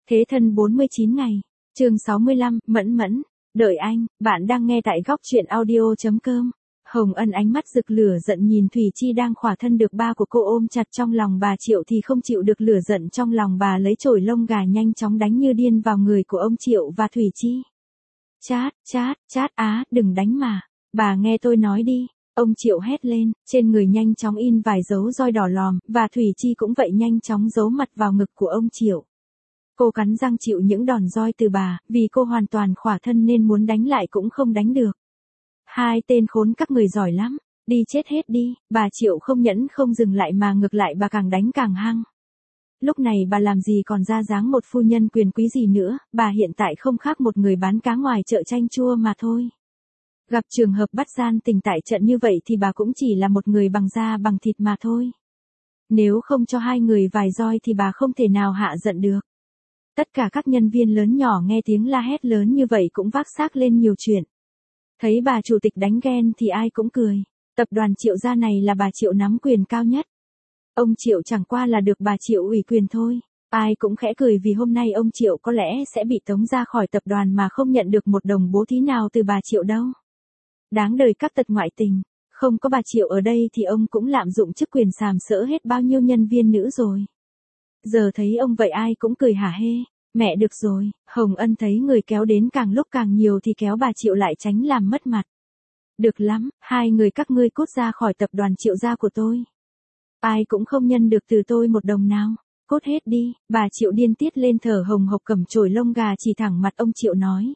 Thế thân 49 ngày. Chương 65, Mẫn Mẫn. Đợi anh, bạn đang nghe tại góc truyện audio.com. Hồng Ân ánh mắt rực lửa giận nhìn Thủy Chi đang khỏa thân được ba của cô ôm chặt trong lòng bà Triệu thì không chịu được lửa giận trong lòng bà, lấy chổi lông gà nhanh chóng đánh như điên vào người của ông Triệu và Thủy Chi. Chát á, đừng đánh mà. Bà nghe tôi nói đi. Ông Triệu hét lên, trên người nhanh chóng in vài dấu roi đỏ lòm, và Thủy Chi cũng vậy nhanh chóng giấu mặt vào ngực của ông Triệu. Cô cắn răng chịu những đòn roi từ bà, vì cô hoàn toàn khỏa thân nên muốn đánh lại cũng không đánh được. Hai tên khốn các người giỏi lắm, đi chết hết đi, bà Triệu không nhẫn không dừng lại mà ngược lại bà càng đánh càng hăng. Lúc này bà làm gì còn ra dáng một phu nhân quyền quý gì nữa, bà hiện tại không khác một người bán cá ngoài chợ chanh chua mà thôi. Gặp trường hợp bắt gian tình tại trận như vậy thì bà cũng chỉ là một người bằng da bằng thịt mà thôi. Nếu không cho hai người vài roi thì bà không thể nào hạ giận được. Tất cả các nhân viên lớn nhỏ nghe tiếng la hét lớn như vậy cũng vác xác lên nhiều chuyện. Thấy bà chủ tịch đánh ghen thì ai cũng cười. Tập đoàn Triệu gia này là bà Triệu nắm quyền cao nhất. Ông Triệu chẳng qua là được bà Triệu ủy quyền thôi. Ai cũng khẽ cười vì hôm nay ông Triệu có lẽ sẽ bị tống ra khỏi tập đoàn mà không nhận được một đồng bố thí nào từ bà Triệu đâu. Đáng đời các tật ngoại tình. Không có bà Triệu ở đây thì ông cũng lạm dụng chức quyền sàm sỡ hết bao nhiêu nhân viên nữ rồi. Giờ thấy ông vậy ai cũng cười hả hê. Mẹ được rồi, Hồng Ân thấy người kéo đến càng lúc càng nhiều thì kéo bà Triệu lại tránh làm mất mặt. Được lắm, hai người các ngươi cút ra khỏi tập đoàn Triệu gia của tôi. Ai cũng không nhân được từ tôi một đồng nào. Cút hết đi, bà Triệu điên tiết lên thở hồng hộc cầm chổi lông gà chỉ thẳng mặt ông Triệu nói.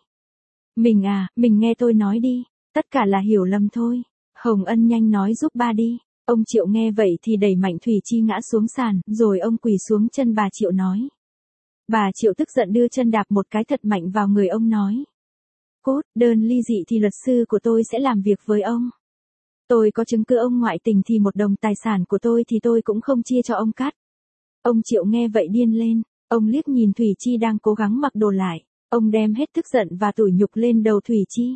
Mình nghe tôi nói đi, tất cả là hiểu lầm thôi. Hồng Ân nhanh nói giúp ba đi. Ông Triệu nghe vậy thì đẩy mạnh Thủy Chi ngã xuống sàn, rồi ông quỳ xuống chân bà Triệu nói. Bà Triệu tức giận đưa chân đạp một cái thật mạnh vào người ông nói. Cút, đơn ly dị thì luật sư của tôi sẽ làm việc với ông. Tôi có chứng cứ ông ngoại tình thì một đồng tài sản của tôi thì tôi cũng không chia cho ông cắt. Ông Triệu nghe vậy điên lên, ông liếc nhìn Thủy Chi đang cố gắng mặc đồ lại, ông đem hết tức giận và tủi nhục lên đầu Thủy Chi.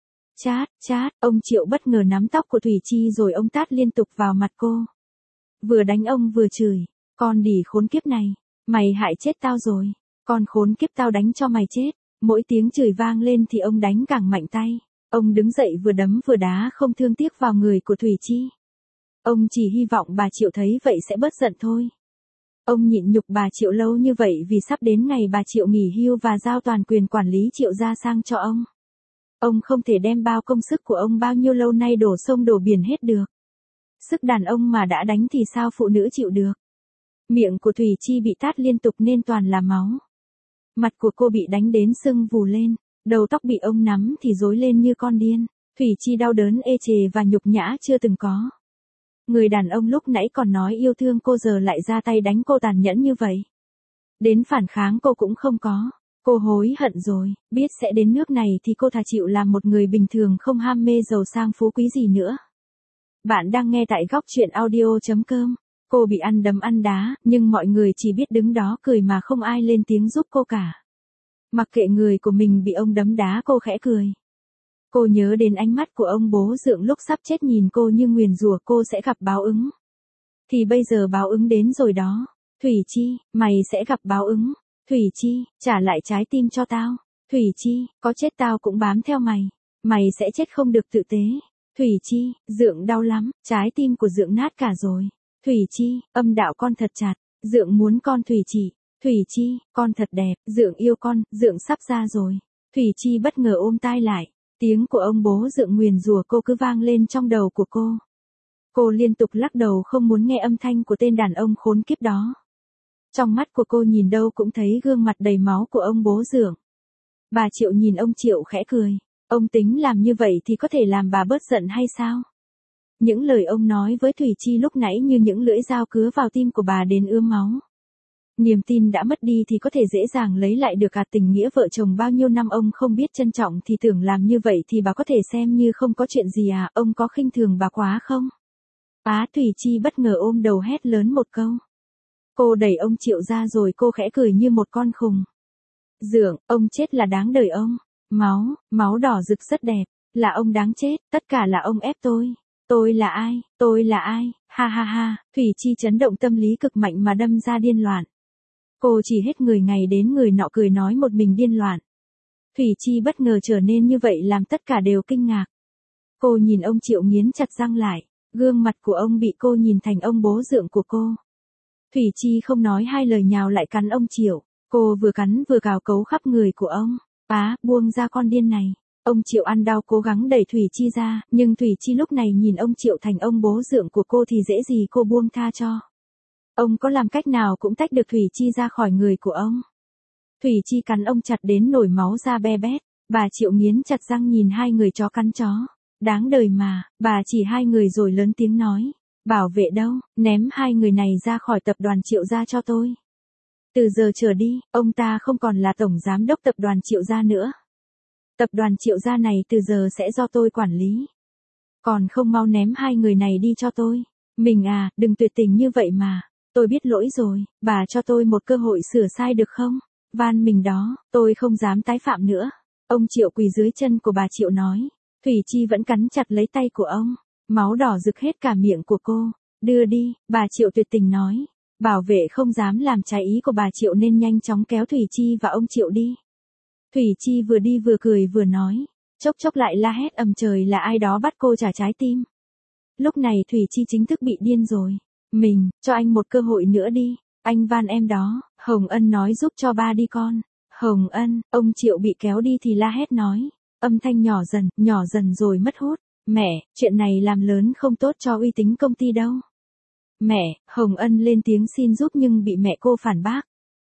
Chát, ông Triệu bất ngờ nắm tóc của Thủy Chi rồi ông tát liên tục vào mặt cô. Vừa đánh ông vừa chửi, con đỉ khốn kiếp này. Mày hại chết tao rồi, con khốn kiếp tao đánh cho mày chết. Mỗi tiếng chửi vang lên thì ông đánh càng mạnh tay. Ông đứng dậy vừa đấm vừa đá không thương tiếc vào người của Thủy Chi. Ông chỉ hy vọng bà Triệu thấy vậy sẽ bớt giận thôi. Ông nhịn nhục bà Triệu lâu như vậy vì sắp đến ngày bà Triệu nghỉ hưu và giao toàn quyền quản lý Triệu gia sang cho ông. Ông không thể đem bao công sức của ông bao nhiêu lâu nay đổ sông đổ biển hết được. Sức đàn ông mà đã đánh thì sao phụ nữ chịu được. Miệng của Thủy Chi bị tát liên tục nên toàn là máu. Mặt của cô bị đánh đến sưng vù lên, đầu tóc bị ông nắm thì rối lên như con điên. Thủy Chi đau đớn ê chề và nhục nhã chưa từng có. Người đàn ông lúc nãy còn nói yêu thương cô giờ lại ra tay đánh cô tàn nhẫn như vậy. Đến phản kháng cô cũng không có. Cô hối hận rồi, biết sẽ đến nước này thì cô thà chịu làm một người bình thường không ham mê giàu sang phú quý gì nữa. Bạn đang nghe tại góc truyện audio.com. Cô bị ăn đấm ăn đá, nhưng mọi người chỉ biết đứng đó cười mà không ai lên tiếng giúp cô cả. Mặc kệ người của mình bị ông đấm đá cô khẽ cười. Cô nhớ đến ánh mắt của ông bố Dượng lúc sắp chết nhìn cô như nguyền rủa cô sẽ gặp báo ứng. Thì bây giờ báo ứng đến rồi đó. Thủy Chi, mày sẽ gặp báo ứng. Thủy Chi, trả lại trái tim cho tao. Thủy Chi, có chết tao cũng bám theo mày. Mày sẽ chết không được tự tế. Thủy Chi, Dượng đau lắm, trái tim của Dượng nát cả rồi. Thủy Chi, âm đạo con thật chặt, Dượng muốn con Thủy Chi. Thủy Chi, con thật đẹp, Dượng yêu con, Dượng sắp ra rồi. Thủy Chi bất ngờ ôm tai lại, tiếng của ông bố Dượng nguyền rủa cô cứ vang lên trong đầu của cô. Cô liên tục lắc đầu không muốn nghe âm thanh của tên đàn ông khốn kiếp đó. Trong mắt của cô nhìn đâu cũng thấy gương mặt đầy máu của ông bố Dượng. Bà Triệu nhìn ông Triệu khẽ cười, ông tính làm như vậy thì có thể làm bà bớt giận hay sao? Những lời ông nói với Thủy Chi lúc nãy như những lưỡi dao cứa vào tim của bà đến ươm máu. Niềm tin đã mất đi thì có thể dễ dàng lấy lại được tình nghĩa vợ chồng bao nhiêu năm ông không biết trân trọng thì tưởng làm như vậy thì bà có thể xem như không có chuyện gì à, ông có khinh thường bà quá không? Thủy Chi bất ngờ ôm đầu hét lớn một câu. Cô đẩy ông Triệu ra rồi cô khẽ cười như một con khùng. Dượng, ông chết là đáng đời ông. Máu đỏ rực rất đẹp, là ông đáng chết, tất cả là ông ép tôi. Tôi là ai, ha ha ha, Thủy Chi chấn động tâm lý cực mạnh mà đâm ra điên loạn. Cô chỉ hết người ngày đến người nọ cười nói một mình điên loạn. Thủy Chi bất ngờ trở nên như vậy làm tất cả đều kinh ngạc. Cô nhìn ông Triệu nghiến chặt răng lại, gương mặt của ông bị cô nhìn thành ông bố dượng của cô. Thủy Chi không nói hai lời nhào lại cắn ông Triệu, cô vừa cắn vừa cào cấu khắp người của ông. Buông ra con điên này. Ông Triệu ăn đau cố gắng đẩy Thủy Chi ra, nhưng Thủy Chi lúc này nhìn ông Triệu thành ông bố dượng của cô thì dễ gì cô buông tha cho. Ông có làm cách nào cũng tách được Thủy Chi ra khỏi người của ông. Thủy Chi cắn ông chặt đến nổi máu ra be bét, bà Triệu nghiến chặt răng nhìn hai người chó cắn chó. Đáng đời mà, bà chỉ hai người rồi lớn tiếng nói. Bảo vệ đâu, ném hai người này ra khỏi tập đoàn Triệu gia cho tôi. Từ giờ trở đi, ông ta không còn là tổng giám đốc tập đoàn Triệu gia nữa. Tập đoàn Triệu gia này từ giờ sẽ do tôi quản lý. Còn không mau ném hai người này đi cho tôi. Mình đừng tuyệt tình như vậy mà. Tôi biết lỗi rồi, bà cho tôi một cơ hội sửa sai được không? Van mình đó, tôi không dám tái phạm nữa. Ông Triệu quỳ dưới chân của bà Triệu nói. Thủy Chi vẫn cắn chặt lấy tay của ông. Máu đỏ rực hết cả miệng của cô. Đưa đi, bà Triệu tuyệt tình nói. Bảo vệ không dám làm trái ý của bà Triệu nên nhanh chóng kéo Thủy Chi và ông Triệu đi. Thủy Chi vừa đi vừa cười vừa nói. Chốc chốc lại la hét ầm trời là ai đó bắt cô trả trái tim. Lúc này Thủy Chi chính thức bị điên rồi. Mình, cho anh một cơ hội nữa đi. Anh van em đó. Hồng Ân nói giúp cho ba đi con. Hồng Ân, ông Triệu bị kéo đi thì la hét nói. Âm thanh nhỏ dần rồi mất hút. Mẹ, chuyện này làm lớn không tốt cho uy tín công ty đâu. Mẹ, Hồng Ân lên tiếng xin giúp nhưng bị mẹ cô phản bác.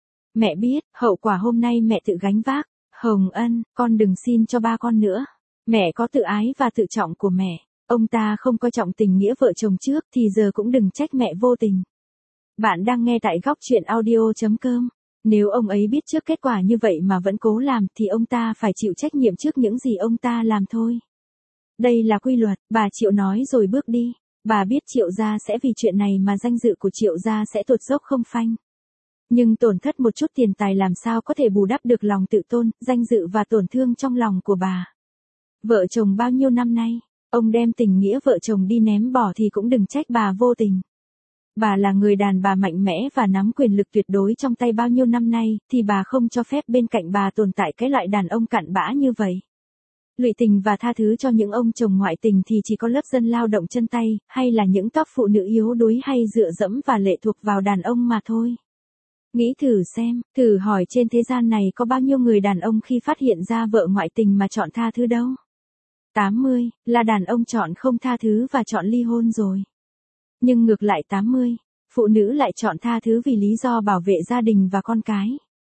Mẹ biết, hậu quả hôm nay mẹ tự gánh vác. Hồng Ân, con đừng xin cho ba con nữa. Mẹ có tự ái và tự trọng của mẹ. Ông ta không coi trọng tình nghĩa vợ chồng trước thì giờ cũng đừng trách mẹ vô tình. Bạn đang nghe tại góc truyện audio.com. Nếu ông ấy biết trước kết quả như vậy mà vẫn cố làm thì ông ta phải chịu trách nhiệm trước những gì ông ta làm thôi. Đây là quy luật, bà Triệu nói rồi bước đi. Bà biết Triệu gia sẽ vì chuyện này mà danh dự của Triệu gia sẽ tụt dốc không phanh. Nhưng tổn thất một chút tiền tài làm sao có thể bù đắp được lòng tự tôn, danh dự và tổn thương trong lòng của bà. Vợ chồng bao nhiêu năm nay, ông đem tình nghĩa vợ chồng đi ném bỏ thì cũng đừng trách bà vô tình. Bà là người đàn bà mạnh mẽ và nắm quyền lực tuyệt đối trong tay bao nhiêu năm nay, thì bà không cho phép bên cạnh bà tồn tại cái loại đàn ông cặn bã như vậy. Lụy tình và tha thứ cho những ông chồng ngoại tình thì chỉ có lớp dân lao động chân tay, hay là những top phụ nữ yếu đuối hay dựa dẫm và lệ thuộc vào đàn ông mà thôi. Nghĩ thử xem, thử hỏi trên thế gian này có bao nhiêu người đàn ông khi phát hiện ra vợ ngoại tình mà chọn tha thứ đâu. 80, là đàn ông chọn không tha thứ và chọn ly hôn rồi. Nhưng ngược lại 80, phụ nữ lại chọn tha thứ vì lý do bảo vệ gia đình và con cái.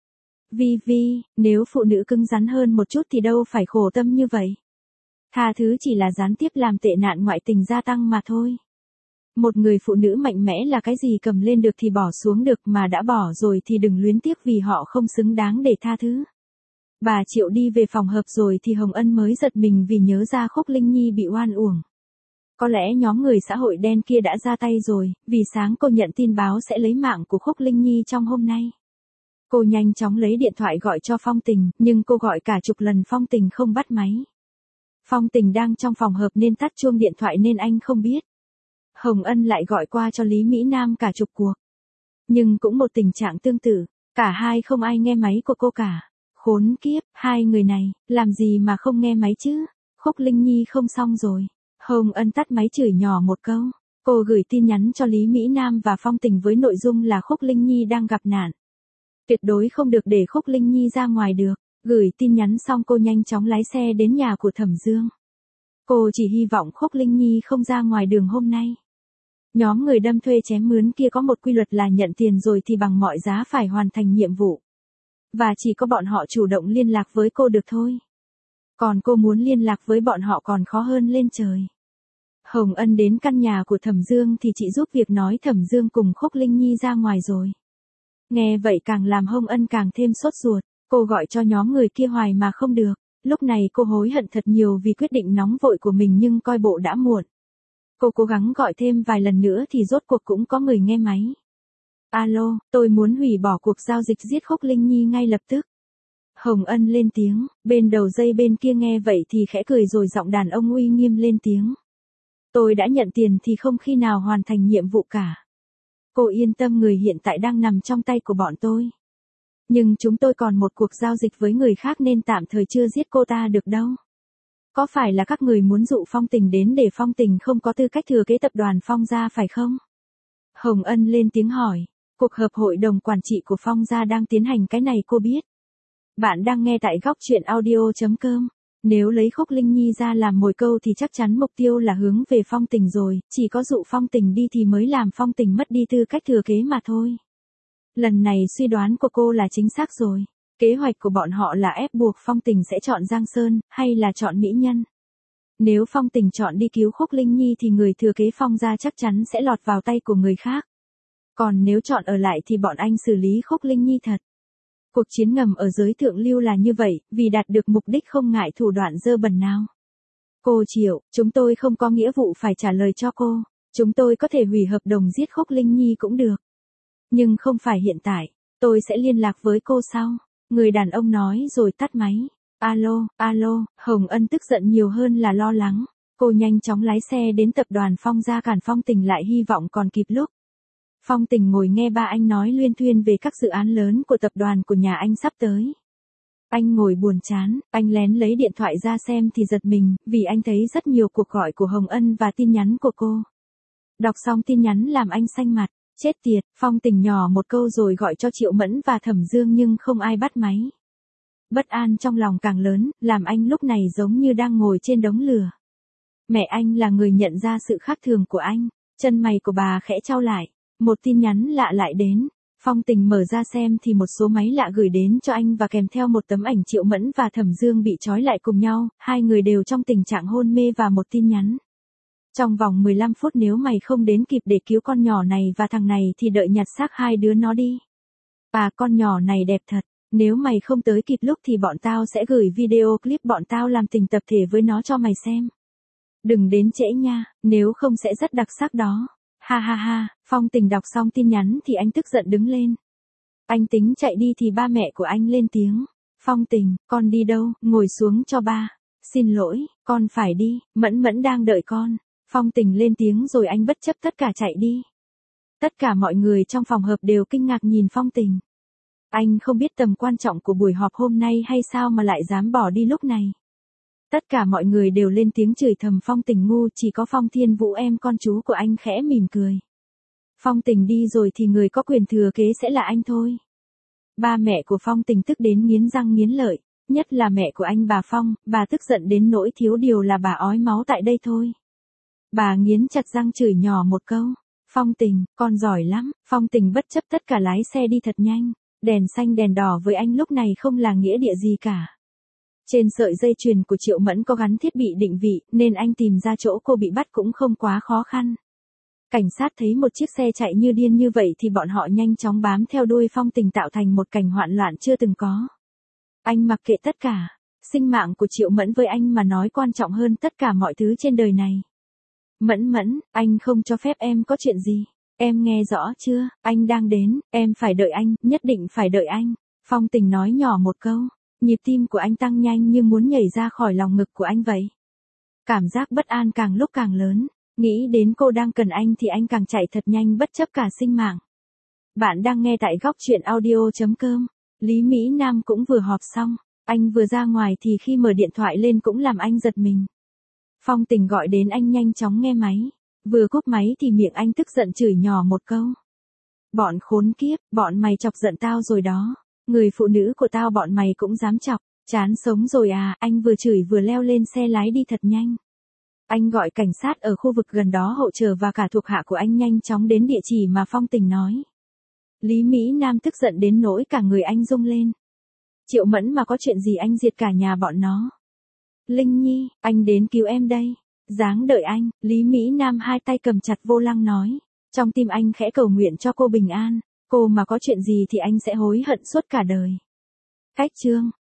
Nếu phụ nữ cứng rắn hơn một chút thì đâu phải khổ tâm như vậy. Tha thứ chỉ là gián tiếp làm tệ nạn ngoại tình gia tăng mà thôi. Một người phụ nữ mạnh mẽ là cái gì cầm lên được thì bỏ xuống được, mà đã bỏ rồi thì đừng luyến tiếc vì họ không xứng đáng để tha thứ. Bà Triệu đi về phòng hợp rồi thì Hồng Ân mới giật mình vì nhớ ra Khúc Linh Nhi bị oan uổng. Có lẽ nhóm người xã hội đen kia đã ra tay rồi, vì sáng cô nhận tin báo sẽ lấy mạng của Khúc Linh Nhi trong hôm nay. Cô nhanh chóng lấy điện thoại gọi cho Phong Tình, nhưng cô gọi cả chục lần Phong Tình không bắt máy. Phong Tình đang trong phòng hợp nên tắt chuông điện thoại nên anh không biết. Hồng Ân lại gọi qua cho Lý Mỹ Nam cả chục cuộc. Nhưng cũng một tình trạng tương tự, cả hai không ai nghe máy của cô cả. Khốn kiếp, hai người này, làm gì mà không nghe máy chứ? Khúc Linh Nhi không xong rồi. Hồng Ân tắt máy chửi nhỏ một câu. Cô gửi tin nhắn cho Lý Mỹ Nam và Phong Tình với nội dung là Khúc Linh Nhi đang gặp nạn. Tuyệt đối không được để Khúc Linh Nhi ra ngoài được. Gửi tin nhắn xong cô nhanh chóng lái xe đến nhà của Thẩm Dương. Cô chỉ hy vọng Khúc Linh Nhi không ra ngoài đường hôm nay. Nhóm người đâm thuê chém mướn kia có một quy luật là nhận tiền rồi thì bằng mọi giá phải hoàn thành nhiệm vụ. Và chỉ có bọn họ chủ động liên lạc với cô được thôi. Còn cô muốn liên lạc với bọn họ còn khó hơn lên trời. Hồng Ân đến căn nhà của Thẩm Dương thì chị giúp việc nói Thẩm Dương cùng Khúc Linh Nhi ra ngoài rồi. Nghe vậy càng làm Hồng Ân càng thêm sốt ruột. Cô gọi cho nhóm người kia hoài mà không được. Lúc này cô hối hận thật nhiều vì quyết định nóng vội của mình nhưng coi bộ đã muộn. Cô cố gắng gọi thêm vài lần nữa thì rốt cuộc cũng có người nghe máy. Alo, tôi muốn hủy bỏ cuộc giao dịch giết Khúc Linh Nhi ngay lập tức. Hồng Ân lên tiếng, bên đầu dây bên kia nghe vậy thì khẽ cười rồi giọng đàn ông uy nghiêm lên tiếng. Tôi đã nhận tiền thì không khi nào hoàn thành nhiệm vụ cả. Cô yên tâm, người hiện tại đang nằm trong tay của bọn tôi. Nhưng chúng tôi còn một cuộc giao dịch với người khác nên tạm thời chưa giết cô ta được đâu. Có phải là các người muốn dụ Phong Tình đến để Phong Tình không có tư cách thừa kế tập đoàn Phong gia phải không? Hồng Ân lên tiếng hỏi. Cuộc họp hội đồng quản trị của Phong gia đang tiến hành, cái này cô biết. Bạn đang nghe tại góc truyện audio.com. Nếu lấy Khúc Linh Nhi ra làm mồi câu thì chắc chắn mục tiêu là hướng về Phong Tình rồi, chỉ có dụ Phong Tình đi thì mới làm Phong Tình mất đi tư cách thừa kế mà thôi. Lần này suy đoán của cô là chính xác rồi. Kế hoạch của bọn họ là ép buộc Phong Tình sẽ chọn Giang Sơn, hay là chọn mỹ nhân. Nếu Phong Tình chọn đi cứu Khúc Linh Nhi thì người thừa kế Phong gia chắc chắn sẽ lọt vào tay của người khác. Còn nếu chọn ở lại thì bọn anh xử lý Khúc Linh Nhi thật. Cuộc chiến ngầm ở giới thượng lưu là như vậy, vì đạt được mục đích không ngại thủ đoạn dơ bẩn nào. Cô Triệu, chúng tôi không có nghĩa vụ phải trả lời cho cô. Chúng tôi có thể hủy hợp đồng giết Khúc Linh Nhi cũng được. Nhưng không phải hiện tại, tôi sẽ liên lạc với cô sau. Người đàn ông nói rồi tắt máy. Alo, Hồng Ân tức giận nhiều hơn là lo lắng. Cô nhanh chóng lái xe đến tập đoàn Phong gia cản Phong Tình lại, hy vọng còn kịp lúc. Phong Tình ngồi nghe ba anh nói luyên thuyên về các dự án lớn của tập đoàn của nhà anh sắp tới. Anh ngồi buồn chán, anh lén lấy điện thoại ra xem thì giật mình, vì anh thấy rất nhiều cuộc gọi của Hồng Ân và tin nhắn của cô. Đọc xong tin nhắn làm anh xanh mặt, chết tiệt, Phong Tình nhỏ một câu rồi gọi cho Triệu Mẫn và Thẩm Dương nhưng không ai bắt máy. Bất an trong lòng càng lớn, làm anh lúc này giống như đang ngồi trên đống lửa. Mẹ anh là người nhận ra sự khác thường của anh, chân mày của bà khẽ chau lại. Một tin nhắn lạ lại đến. Phong Tình mở ra xem thì một số máy lạ gửi đến cho anh và kèm theo một tấm ảnh Triệu Mẫn và Thẩm Dương bị trói lại cùng nhau, hai người đều trong tình trạng hôn mê và một tin nhắn. Trong vòng 15 phút nếu mày không đến kịp để cứu con nhỏ này và thằng này thì đợi nhặt xác hai đứa nó đi. Con nhỏ này đẹp thật, nếu mày không tới kịp lúc thì bọn tao sẽ gửi video clip bọn tao làm tình tập thể với nó cho mày xem. Đừng đến trễ nha, nếu không sẽ rất đặc sắc đó. Ha, Phong Tình đọc xong tin nhắn thì anh tức giận đứng lên. Anh tính chạy đi thì ba mẹ của anh lên tiếng. Phong Tình, con đi đâu, ngồi xuống cho ba. Xin lỗi, con phải đi, Mẫn Mẫn đang đợi con. Phong Tình lên tiếng rồi anh bất chấp tất cả chạy đi. Tất cả mọi người trong phòng họp đều kinh ngạc nhìn Phong Tình. Anh không biết tầm quan trọng của buổi họp hôm nay hay sao mà lại dám bỏ đi lúc này. Tất cả mọi người đều lên tiếng chửi thầm Phong Tình ngu, chỉ có Phong Thiên Vũ em con chú của anh khẽ mỉm cười. Phong Tình đi rồi thì người có quyền thừa kế sẽ là anh thôi. Ba mẹ của Phong Tình tức đến nghiến răng nghiến lợi, nhất là mẹ của anh bà Phong, bà tức giận đến nỗi thiếu điều là bà ói máu tại đây thôi. Bà nghiến chặt răng chửi nhỏ một câu. Phong Tình, con giỏi lắm. Phong Tình bất chấp tất cả lái xe đi thật nhanh. Đèn xanh đèn đỏ với anh lúc này không là nghĩa địa gì cả. Trên sợi dây chuyền của Triệu Mẫn có gắn thiết bị định vị, nên anh tìm ra chỗ cô bị bắt cũng không quá khó khăn. Cảnh sát thấy một chiếc xe chạy như điên như vậy thì bọn họ nhanh chóng bám theo đuôi Phong Tình tạo thành một cảnh hoạn loạn chưa từng có. Anh mặc kệ tất cả, sinh mạng của Triệu Mẫn với anh mà nói quan trọng hơn tất cả mọi thứ trên đời này. Mẫn, anh không cho phép em có chuyện gì. Em nghe rõ chưa, anh đang đến, em phải đợi anh, nhất định phải đợi anh. Phong Tình nói nhỏ một câu. Nhịp tim của anh tăng nhanh như muốn nhảy ra khỏi lòng ngực của anh vậy. Cảm giác bất an càng lúc càng lớn, nghĩ đến cô đang cần anh thì anh càng chạy thật nhanh bất chấp cả sinh mạng. Bạn đang nghe tại góc truyện audio.com. Lý Mỹ Nam cũng vừa họp xong, anh vừa ra ngoài thì khi mở điện thoại lên cũng làm anh giật mình. Phong Tình gọi đến anh nhanh chóng nghe máy, vừa cúp máy thì miệng anh tức giận chửi nhỏ một câu. Bọn khốn kiếp, bọn mày chọc giận tao rồi đó. Người phụ nữ của tao bọn mày cũng dám chọc, chán sống rồi à, anh vừa chửi vừa leo lên xe lái đi thật nhanh. Anh gọi cảnh sát ở khu vực gần đó hỗ trợ và cả thuộc hạ của anh nhanh chóng đến địa chỉ mà Phong Tình nói. Lý Mỹ Nam tức giận đến nỗi cả người anh rung lên. Triệu Mẫn mà có chuyện gì anh diệt cả nhà bọn nó. Linh Nhi, anh đến cứu em đây. Dáng đợi anh, Lý Mỹ Nam hai tay cầm chặt vô lăng nói. Trong tim anh khẽ cầu nguyện cho cô bình an. Cô mà có chuyện gì thì anh sẽ hối hận suốt cả đời. Cách chương